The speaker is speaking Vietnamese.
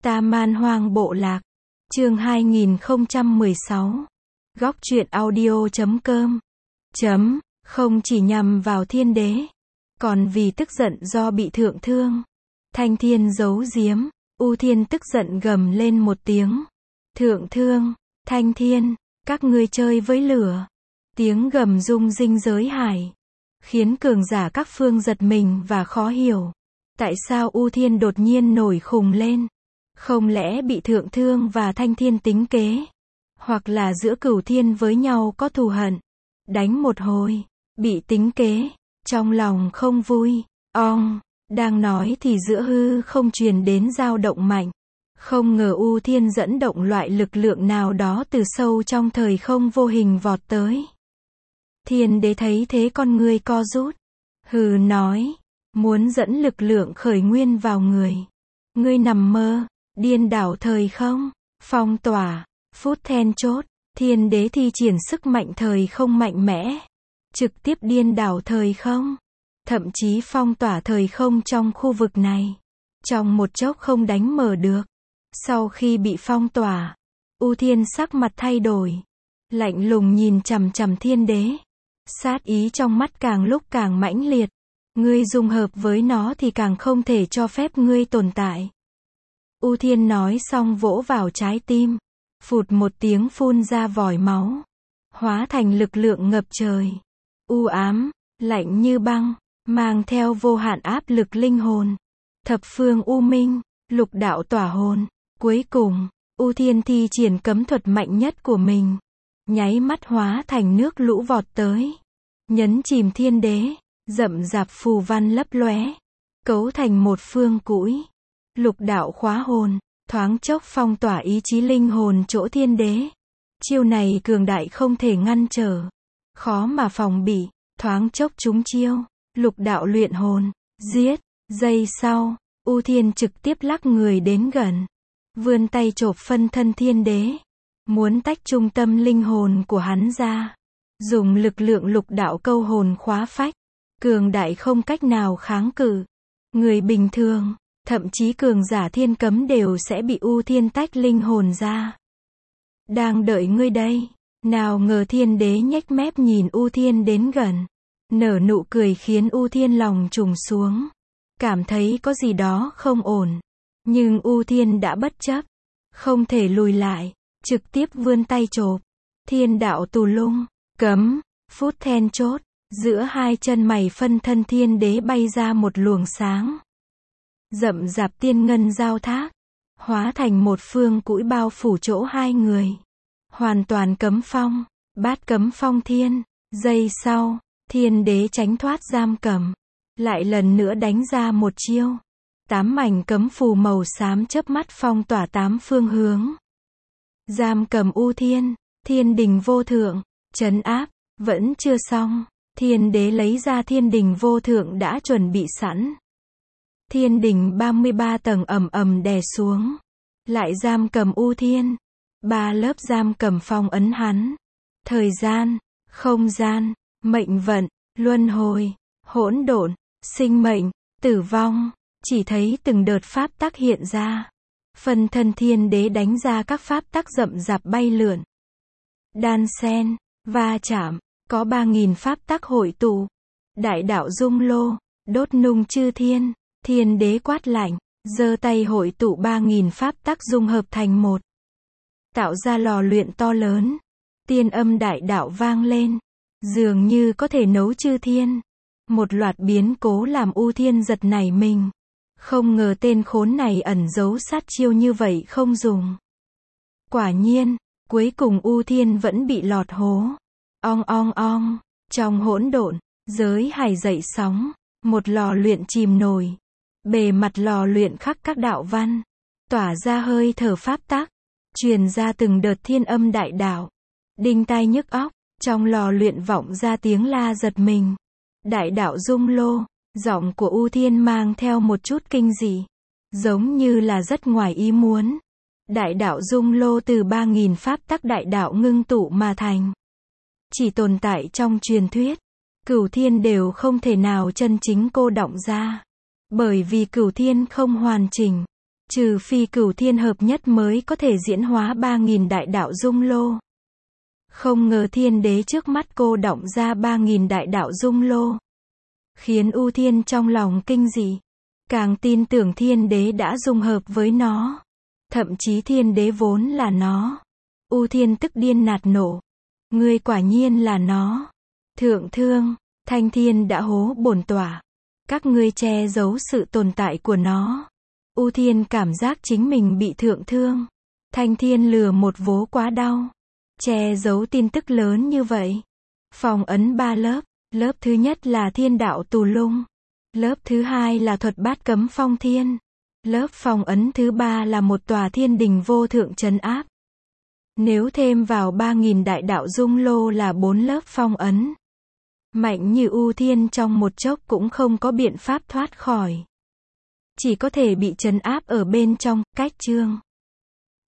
Ta Man Hoang Bộ Lạc. Chương 2016. Góc truyện audio.com. Không chỉ nhằm vào thiên đế, còn vì tức giận do bị thượng thương. Thanh Thiên giấu giếm, U Thiên tức giận gầm lên một tiếng. Thượng thương, Thanh Thiên, các ngươi chơi với lửa. Tiếng gầm rung rinh giới hải, khiến cường giả các phương giật mình và khó hiểu. Tại sao U Thiên đột nhiên nổi khùng lên? Không lẽ bị thượng thương và Thanh Thiên tính kế? Hoặc là giữa Cửu Thiên với nhau có thù hận? Đánh một hồi, bị tính kế, trong lòng không vui. Đang nói thì giữa hư không truyền đến dao động mạnh. Không ngờ U Thiên dẫn động loại lực lượng nào đó từ sâu trong thời không vô hình vọt tới. Thiên đế thấy thế con ngươi co rút. Hừ nói, muốn dẫn lực lượng khởi nguyên vào người. Ngươi nằm mơ, điên đảo thời không, phong tỏa, phút then chốt, thiên đế thi triển sức mạnh thời không mạnh mẽ. Trực tiếp điên đảo thời không, thậm chí phong tỏa thời không trong khu vực này. Trong một chốc không đánh mở được. Sau khi bị phong tỏa, U Thiên sắc mặt thay đổi. Lạnh lùng nhìn chằm chằm thiên đế. Sát ý trong mắt càng lúc càng mãnh liệt. Ngươi dung hợp với nó thì càng không thể cho phép ngươi tồn tại. U Thiên nói xong vỗ vào trái tim. Phụt một tiếng phun ra vòi máu. Hóa thành lực lượng ngập trời. U ám, lạnh như băng, mang theo vô hạn áp lực linh hồn. Thập phương U Minh, lục đạo tỏa hồn. Cuối cùng, U Thiên thi triển cấm thuật mạnh nhất của mình. Nháy mắt hóa thành nước lũ vọt tới. Nhấn chìm thiên đế, rậm rạp phù văn lấp lóe, cấu thành một phương củi. Lục đạo khóa hồn, thoáng chốc phong tỏa ý chí linh hồn chỗ thiên đế. Chiêu này cường đại không thể ngăn trở, khó mà phòng bị, thoáng chốc trúng chiêu. Lục đạo luyện hồn, giết. Giây sau, U Thiên trực tiếp lắc người đến gần, vươn tay chộp phân thân thiên đế, muốn tách trung tâm linh hồn của hắn ra. Dùng lực lượng lục đạo câu hồn khóa phách, cường đại không cách nào kháng cự. Người bình thường, thậm chí cường giả thiên cấm đều sẽ bị U Thiên tách linh hồn ra. Đang đợi ngươi đây. Nào ngờ thiên đế nhếch mép nhìn U Thiên đến gần, nở nụ cười khiến U Thiên lòng trùng xuống. Cảm thấy có gì đó không ổn. Nhưng U Thiên đã bất chấp, không thể lùi lại, trực tiếp vươn tay chộp. Thiên đạo tù lung, cấm, phút then chốt, giữa hai chân mày phân thân thiên đế bay ra một luồng sáng. Rậm rạp tiên ngân giao thác, hóa thành một phương củi bao phủ chỗ hai người. Hoàn toàn cấm phong, bát cấm phong thiên. Giây sau, thiên đế tránh thoát giam cầm, lại lần nữa đánh ra một chiêu. 8 mảnh cấm phù màu xám chớp mắt phong tỏa 8 phương hướng. Giam cầm U Thiên, thiên đình vô thượng, trấn áp. Vẫn chưa xong, thiên đế lấy ra thiên đình vô thượng đã chuẩn bị sẵn. Thiên đình 33 tầng ầm ầm đè xuống, lại giam cầm U Thiên. 3 lớp giam cầm phong ấn hắn. Thời gian, không gian, mệnh vận, luân hồi, hỗn độn, sinh mệnh, tử vong. Chỉ thấy từng đợt pháp tắc hiện ra. Phân thân thiên đế đánh ra các pháp tắc rậm rạp bay lượn, đan xen, va chạm, có 3000 pháp tắc hội tụ. Đại đạo dung lô, đốt nung chư thiên. Thiên đế quát lạnh, giơ tay hội tụ 3000 pháp tắc dung hợp thành một, tạo ra lò luyện to lớn. Tiên âm đại đạo vang lên, dường như có thể nấu chư thiên. Một loạt biến cố làm U Thiên giật nảy mình. Không ngờ tên khốn này ẩn giấu sát chiêu như vậy không dùng. Quả nhiên, cuối cùng U Thiên vẫn bị lọt hố. Trong hỗn độn, giới hải dậy sóng, một lò luyện chìm nổi. Bề mặt lò luyện khắc các đạo văn, tỏa ra hơi thở pháp tắc, truyền ra từng đợt thiên âm đại đạo. Đinh tai nhức óc, trong lò luyện vọng ra tiếng la giật mình. Đại đạo dung lô, giọng của U Thiên mang theo một chút kinh dị, giống như là rất ngoài ý muốn. Đại đạo dung lô từ 3000 pháp tắc đại đạo ngưng tụ mà thành. Chỉ tồn tại trong truyền thuyết. Cửu Thiên đều không thể nào chân chính cô đọng ra. Bởi vì Cửu Thiên không hoàn chỉnh. Trừ phi cửu thiên hợp nhất mới có thể diễn hóa 3.000 đại đạo dung lô. Không ngờ thiên đế trước mắt cô động ra 3.000 đại đạo dung lô. Khiến U Thiên trong lòng kinh dị. Càng tin tưởng thiên đế đã dung hợp với nó. Thậm chí thiên đế vốn là nó. U Thiên tức điên nạt nổ. Ngươi quả nhiên là nó. Thượng thương, Thanh Thiên đã hố bổn tỏa. Các ngươi che giấu sự tồn tại của nó. U Thiên cảm giác chính mình bị thượng thương. Thanh Thiên lừa một vố quá đau. Che giấu tin tức lớn như vậy. Phong ấn 3 lớp. Lớp thứ nhất là thiên đạo tù lung. Lớp thứ hai là thuật bát cấm phong thiên. Lớp phong ấn thứ 3 là một tòa thiên đình vô thượng trấn áp. Nếu thêm vào 3.000 đại đạo dung lô là 4 lớp phong ấn. Mạnh như U Thiên trong một chốc cũng không có biện pháp thoát khỏi. Chỉ có thể bị trấn áp ở bên trong, cách chương.